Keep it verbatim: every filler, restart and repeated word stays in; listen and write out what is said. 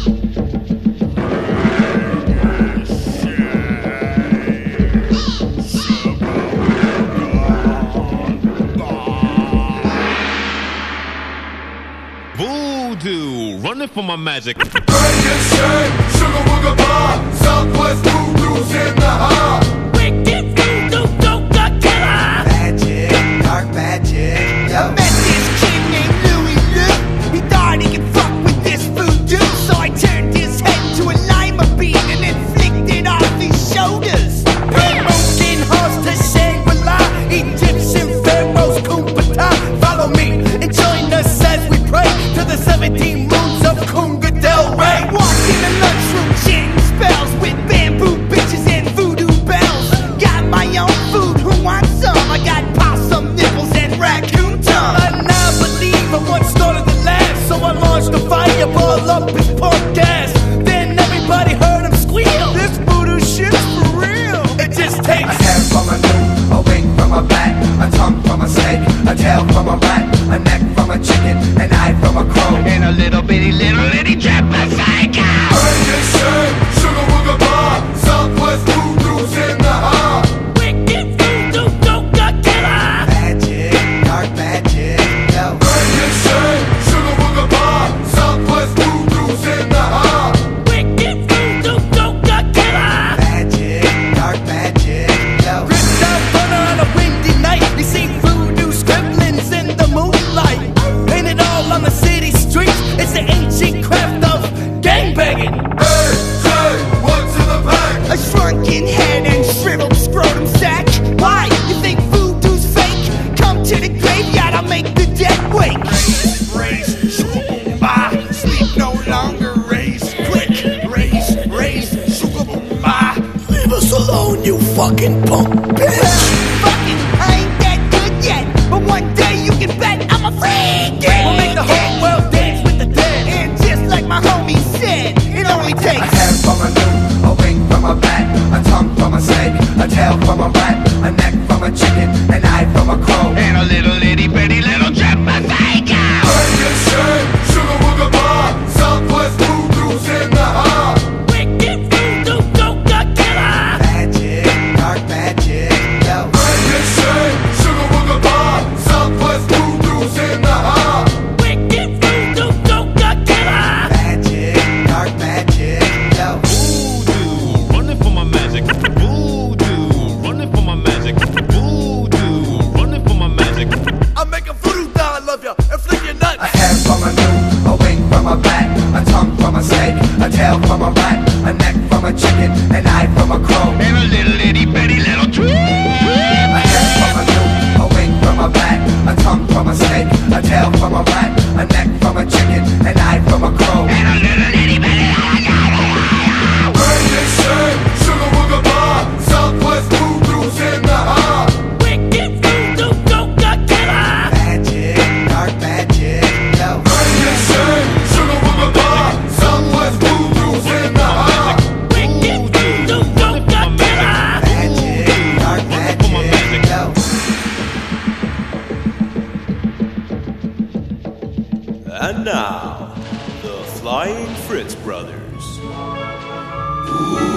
Voodoo, running for my magic. Bang and shake, sugar wooga bar, Southwest voodoo's in the heart. Wicked voodoo, doga killer. Magic, dark magic. Yo. I met this kid named Louie Lou. He thought he could fuck with this voodoo, so I turned his head to a lima bean and then flicked it off his shoulders. Promoting horse to Shangri-La, Egyptian pharaohs, Kumpata. Follow me and join us as we pray to the seventeen moons of Kunga Del Rey. Walked in the lunchroom, chanting spells with bamboo bitches and voodoo bells. Got my own food, who wants some? I got possum nipples and raccoon tongue. A non-believer once started the laugh, so I launched a fireball up his punk ass. Then everybody heard him squeal. This voodoo shit's for real. It just takes A hair from a new, a wing from a bat, a tongue from a snake, a tail from a rat, a neck from a chicken, an eye from a crow, And a little bitty, little bitty trap psycho. Bang and shake, sugar wooga bar, Southwest voodoo's in the heart. Wicked voodoo, doga killer. magic, dark magic. Yo. Bang and shake, sugar wooga bar, Southwest voodoo's in the heart. Wicked voodoo, doga killer. Magic, dark magic. Yo. Gripped out burner on a windy night. You see voodoo scribblings in the moonlight. Painted all on the city streets. It's the ancient craft of gangbanging. Hey, hey, what's in the pack? A shrunken head and shriveled scrotum sack. Why? You think voodoo's fake? Come to the graveyard, I'll make the dead wake. Raise, raise, shoo-boom-ba. Sleep no longer, raise. Quick, raise, raise, shoo-boom-ba. Leave us alone, you fucking punk bitch. Fucking, I ain't that good yet. But one day you can bet I'm a freak. We'll make the whole world dance with the dead. And just like my homie said, it only A takes hair from a new, a wing from a bat, a tongue from a snake, a tail from a rat, a neck from a chicken, an eye from a crow. And a little itty bitty little trap psycho. Bang and shake, sugar wooga bar, Southwest voodoo's in the heart. Wicked voodoo, doga killer. Magic, dark magic. Yo. Bang and shake, sugar wooga bar, Southwest voodoo's in the heart. Wicked voodoo, doga killer. Magic, dark magic. Yo. Voodoo, running for my magic. Voodoo, running for my magic. Voodoo, running for my magic. I'll make a voodoo doll, I love ya, and flick your nuts. A hair from a new, a wing from a bat, a tongue from a snake, a tail from a rat, a neck from a chicken, an eye from a crow. And a little itty bitty little trap. A hair from a new, a wing from a bat, a tongue from a snake, a tail from a rat, a neck from a chicken, an eye from a crow. And a little itty bitty. Bang and shake, sugar wooga bar, Southwest voodoo's in the heart. Wicked voodoo, doga killer. Magic, dark magic. Yo. Bang and shake, sugar wooga bar, Southwest voodoo's in the heart. Wicked voodoo, doga killer. Magic, dark magic. Yo. And now, the Flying Fritz Brothers.